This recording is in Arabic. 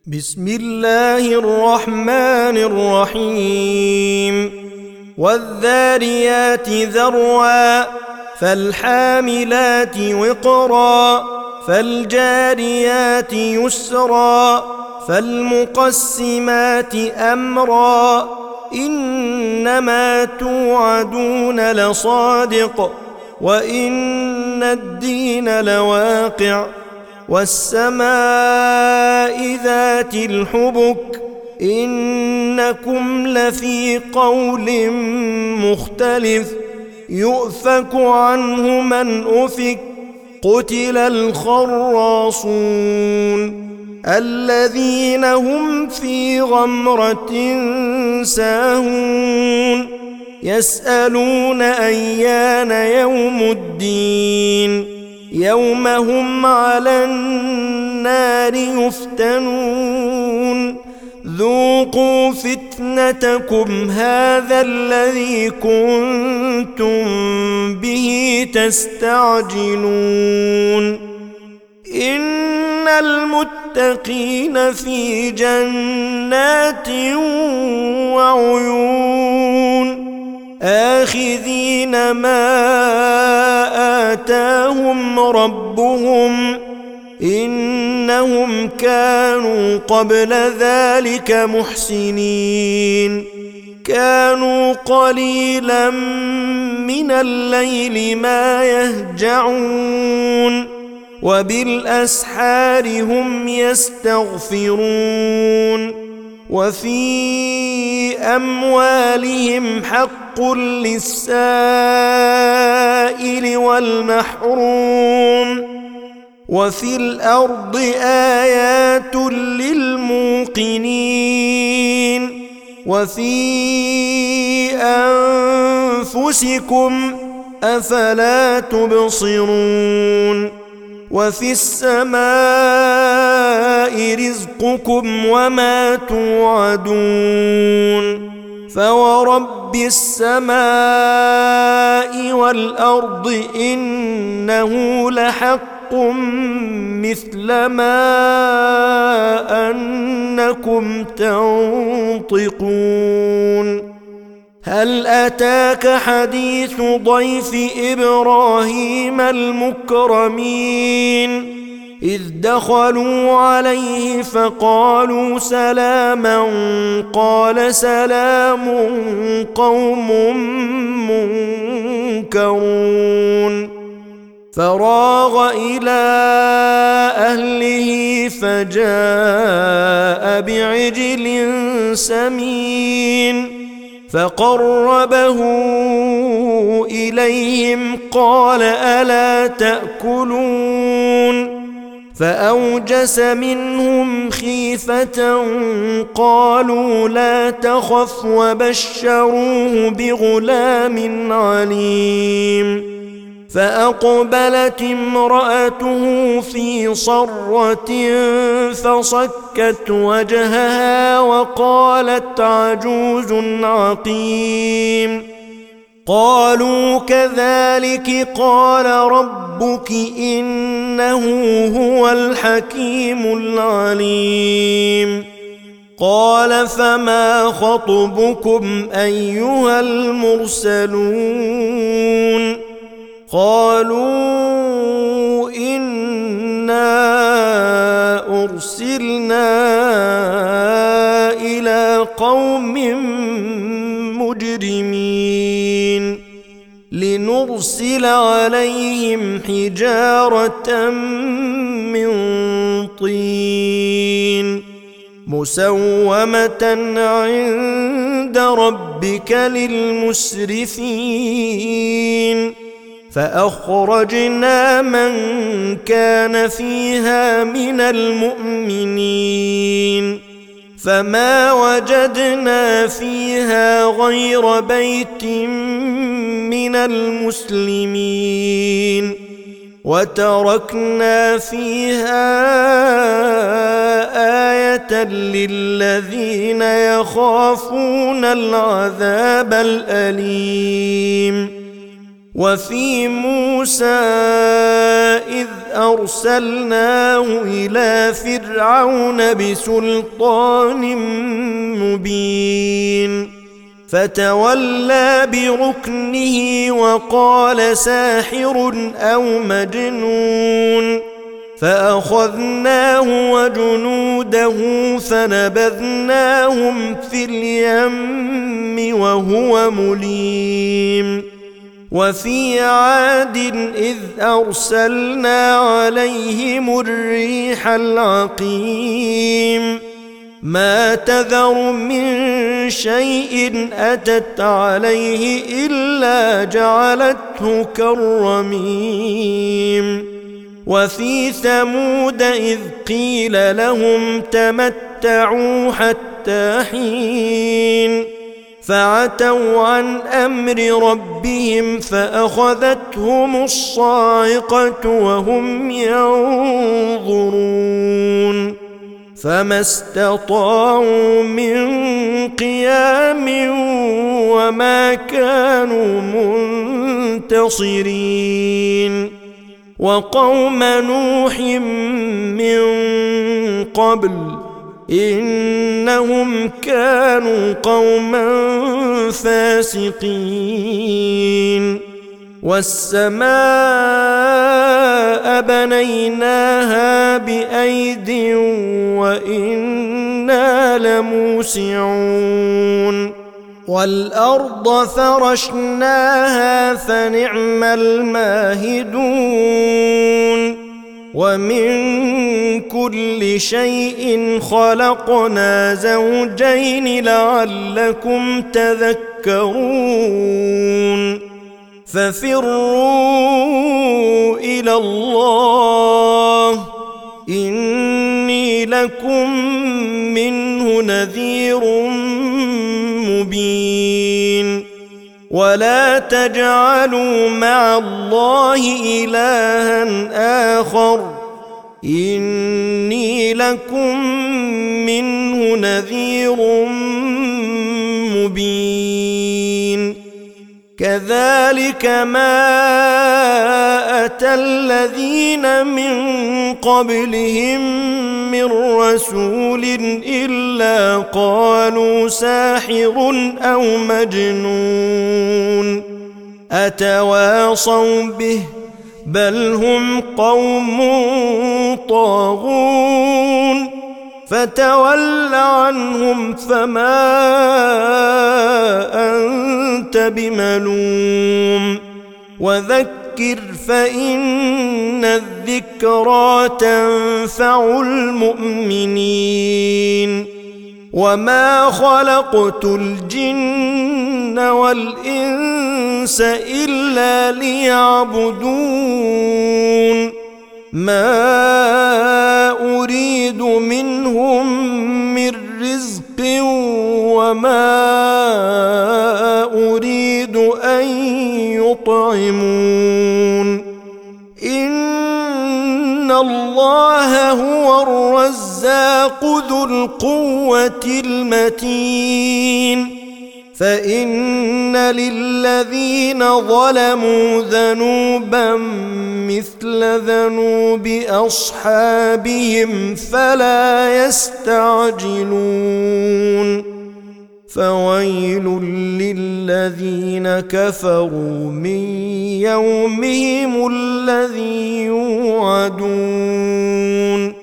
بسم الله الرحمن الرحيم والذاريات ذروا فالحاملات وقرا فالجاريات يسرا فالمقسمات أمرا إنما توعدون لصادق وإن الدين لواقع والسماء ذات الحبك إنكم لفي قول مختلف يؤفك عنه من أفك قتل الخراصون الذين هم في غمرة ساهون يسألون أيان يوم الدين يوم هم على النار يفتنون ذوقوا فتنتكم هذا الذي كنتم به تستعجلون إن المتقين في جنات وعيون آخذين ما آتاهم ربهم إنهم كانوا قبل ذلك محسنين كانوا قليلا من الليل ما يهجعون وبالأسحار هم يستغفرون وفي أموالهم حق للسائل والمحروم وفي الأرض آيات للموقنين وفي أنفسكم أفلا تبصرون وفي السماء رزقكم وما توعدون فورب السماء والأرض إنه لحق مثل ما أنكم تنطقون هل أتاك حديث ضيف إبراهيم المكرمين إذ دخلوا عليه فقالوا سلاما قال سلام قوم منكرون فراغ إلى أهله فجاء بعجل سمين فقربه إليهم قال ألا تأكلون فأوجس منهم خيفة قالوا لا تخف وبشروه بغلام عليم فأقبلت امرأته في صرة فصكت وجهها وقالت عجوز عقيم قالوا كذلك قال ربك إنه هو الحكيم العليم قال فما خطبكم أيها المرسلون قالوا إنا أرسلنا إلى قوم مجرمين لنرسل عليهم حجارة من طين مسومة عند ربك للمسرفين فأخرجنا من كان فيها من المؤمنين فما وجدنا فيها غير بيت من المسلمين وتركنا فيها آية للذين يخافون العذاب الأليم وفي موسى إذ أرسلناه إلى فرعون فرعون بسلطان مبين فتولى بركنه وقال ساحر أو مجنون فأخذناه وجنوده فنبذناهم في اليم وهو مليم وفي عاد إذ أرسلنا عليهم الريح العقيم ما تذر من شيء أتت عليه إلا جعلته كالرميم وفي ثمود إذ قيل لهم تمتعوا حتى حين فعتوا عن أمر ربهم فأخذتهم الصاعقة وهم ينظرون فما استطاعوا من قيام وما كانوا منتصرين وقوم نوح من قبل إنهم كانوا قوما فاسقين والسماء بنيناها بأيد وإنا لموسعون والأرض فرشناها فنعم الماهدون ومن كل شيء خلقنا زوجين لعلكم تذكرون ففروا إلى الله إني لكم منه نذير مبين ولا تجعلوا مع الله إلها آخر إني لكم منه نذير مبين كذلك ما أتى الذين من قبلهم من رسول إلا قالوا ساحر أو مجنون أتواصوا به بل هم قوم طاغون فتول عنهم فما أنت بملوم وذكر فإن الذكرى تنفع المؤمنين وما خلقت الجن والإنس إلا ليعبدون ما أريد منهم من رزق وما أريد أن يطعمون إن الله هو الرزاق ذو القوة المتين فإن للذين ظلموا ذنوبا مثل ذنوب أصحابهم فلا يستعجلون فويل للذين كفروا من يومهم الذي يوعدون